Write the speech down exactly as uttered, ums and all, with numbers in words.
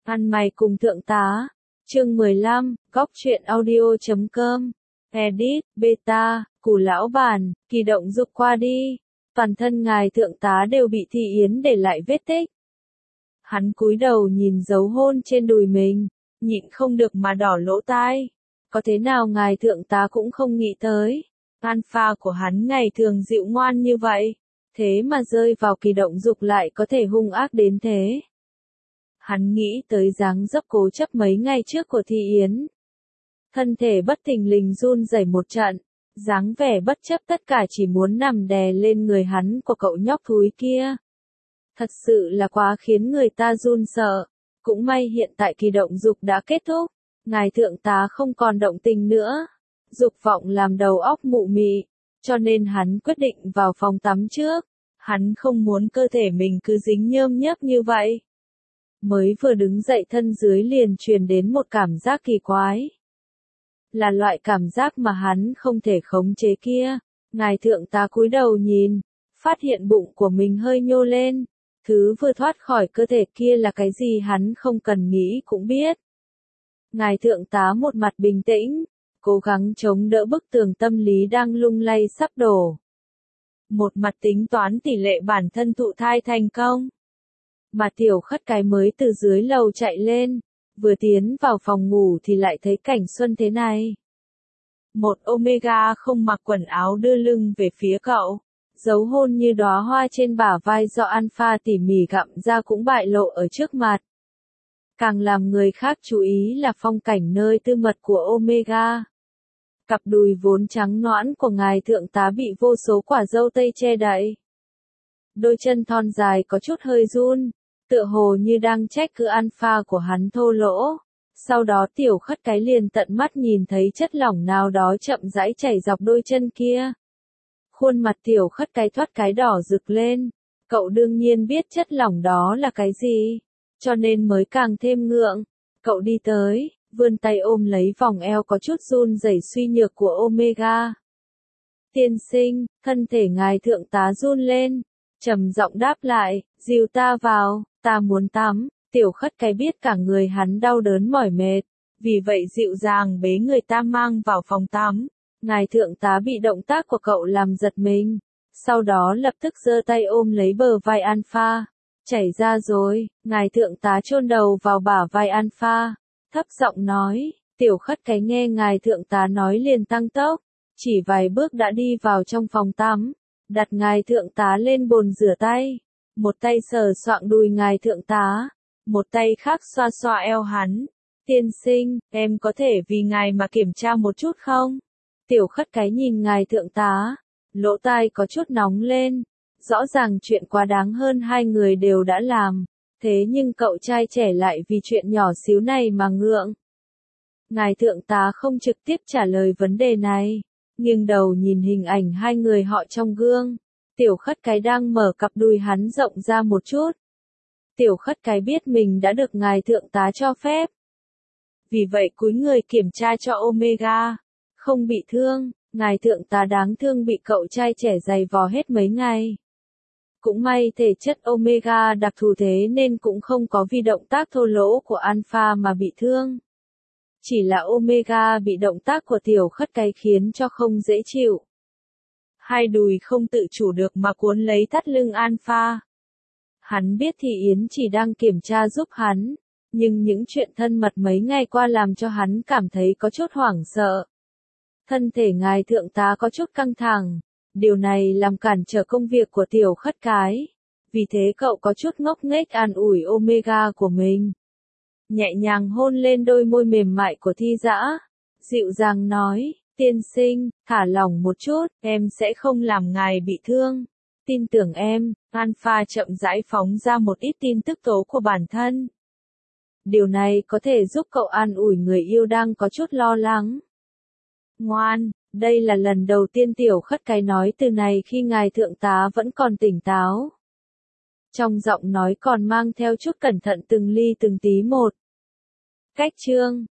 Ăn mày cùng thượng tá. Chương mười lăm, góc truyện audio chấm com. Edit, beta, củ lão bản, kỳ động dục qua đi. Toàn thân ngài thượng tá đều bị Thị Yến để lại vết tích. Hắn cúi đầu nhìn dấu hôn trên đùi mình, nhịn không được mà đỏ lỗ tai. Có thế nào ngài thượng tá cũng không nghĩ tới. Alpha của hắn ngày thường dịu ngoan như vậy, thế mà rơi vào kỳ động dục lại có thể hung ác đến thế. Hắn nghĩ tới dáng dấp cố chấp mấy ngày trước của Thị Yến. Thân thể bất thình lình run rẩy một trận, dáng vẻ bất chấp tất cả chỉ muốn nằm đè lên người hắn của cậu nhóc thúi kia. Thật sự là quá khiến người ta run sợ. Cũng may hiện tại kỳ động dục đã kết thúc, ngài thượng tá không còn động tình nữa. Dục vọng làm đầu óc mụ mị, cho nên hắn quyết định vào phòng tắm trước. Hắn không muốn cơ thể mình cứ dính nhơm nhớp như vậy. Mới vừa đứng dậy thân dưới liền truyền đến một cảm giác kỳ quái. Là loại cảm giác mà hắn không thể khống chế kia. Ngài thượng tá cúi đầu nhìn, phát hiện bụng của mình hơi nhô lên. Thứ vừa thoát khỏi cơ thể kia là cái gì hắn không cần nghĩ cũng biết. Ngài thượng tá một mặt bình tĩnh, cố gắng chống đỡ bức tường tâm lý đang lung lay sắp đổ. Một mặt tính toán tỷ lệ bản thân thụ thai thành công. Mà tiểu khất cái mới từ dưới lầu chạy lên, vừa tiến vào phòng ngủ thì lại thấy cảnh xuân thế này. Một Omega không mặc quần áo đưa lưng về phía cậu, dấu hôn như đóa hoa trên bả vai do Alpha tỉ mỉ gặm ra cũng bại lộ ở trước mặt. Càng làm người khác chú ý là phong cảnh nơi tư mật của Omega. Cặp đùi vốn trắng nõn của ngài thượng tá bị vô số quả dâu tây che đậy. Đôi chân thon dài có chút hơi run, tựa hồ như đang trách cứ Alpha của hắn thô lỗ. Sau đó tiểu khất cái liền tận mắt nhìn thấy chất lỏng nào đó chậm rãi chảy dọc đôi chân kia. Khuôn mặt tiểu khất cái thoát cái đỏ rực lên. Cậu đương nhiên biết chất lỏng đó là cái gì, cho nên mới càng thêm ngượng. Cậu đi tới, vươn tay ôm lấy vòng eo có chút run rẩy suy nhược của Omega. Tiên sinh, thân thể ngài thượng tá run lên, trầm giọng đáp lại, dìu ta vào, ta muốn tắm. Tiểu khất cái biết cả người hắn đau đớn mỏi mệt, vì vậy dịu dàng bế người ta mang vào phòng tắm. Ngài thượng tá bị động tác của cậu làm giật mình, sau đó lập tức giơ tay ôm lấy bờ vai Alpha. Chảy ra rồi, ngài thượng tá chôn đầu vào bả vai Alpha, thấp giọng nói. Tiểu khất cái nghe ngài thượng tá nói liền tăng tốc, chỉ vài bước đã đi vào trong phòng tắm, đặt ngài thượng tá lên bồn rửa tay, một tay sờ soạng đùi ngài thượng tá, một tay khác xoa xoa eo hắn. Tiên sinh, em có thể vì ngài mà kiểm tra một chút không? Tiểu khất cái nhìn ngài thượng tá, lỗ tai có chút nóng lên. Rõ ràng chuyện quá đáng hơn hai người đều đã làm, thế nhưng cậu trai trẻ lại vì chuyện nhỏ xíu này mà ngượng. Ngài thượng tá không trực tiếp trả lời vấn đề này, nhưng đầu nhìn hình ảnh hai người họ trong gương. Tiểu khất cái đang mở cặp đùi hắn rộng ra một chút. Tiểu khất cái biết mình đã được ngài thượng tá cho phép. Vì vậy cúi người kiểm tra cho Omega, không bị thương. Ngài thượng tá đáng thương bị cậu trai trẻ giày vò hết mấy ngày. Cũng may thể chất Omega đặc thù thế nên cũng không có vì động tác thô lỗ của Alpha mà bị thương. Chỉ là Omega bị động tác của tiểu khất cái khiến cho không dễ chịu. Hai đùi không tự chủ được mà cuốn lấy thắt lưng Alpha. Hắn biết Thị Yến chỉ đang kiểm tra giúp hắn, nhưng những chuyện thân mật mấy ngày qua làm cho hắn cảm thấy có chút hoảng sợ. Thân thể ngài thượng tá có chút căng thẳng. Điều này làm cản trở công việc của tiểu khất cái. Vì thế cậu có chút ngốc nghếch an ủi Omega của mình. Nhẹ nhàng hôn lên đôi môi mềm mại của Thi Dã. Dịu dàng nói, tiên sinh, thả lỏng một chút, em sẽ không làm ngài bị thương. Tin tưởng em. Alpha chậm rãi phóng ra một ít tin tức tố của bản thân. Điều này có thể giúp cậu an ủi người yêu đang có chút lo lắng. Ngoan. Đây là lần đầu tiên tiểu khất cái nói từ này khi ngài thượng tá vẫn còn tỉnh táo. Trong giọng nói còn mang theo chút cẩn thận từng ly từng tí một. Cách chương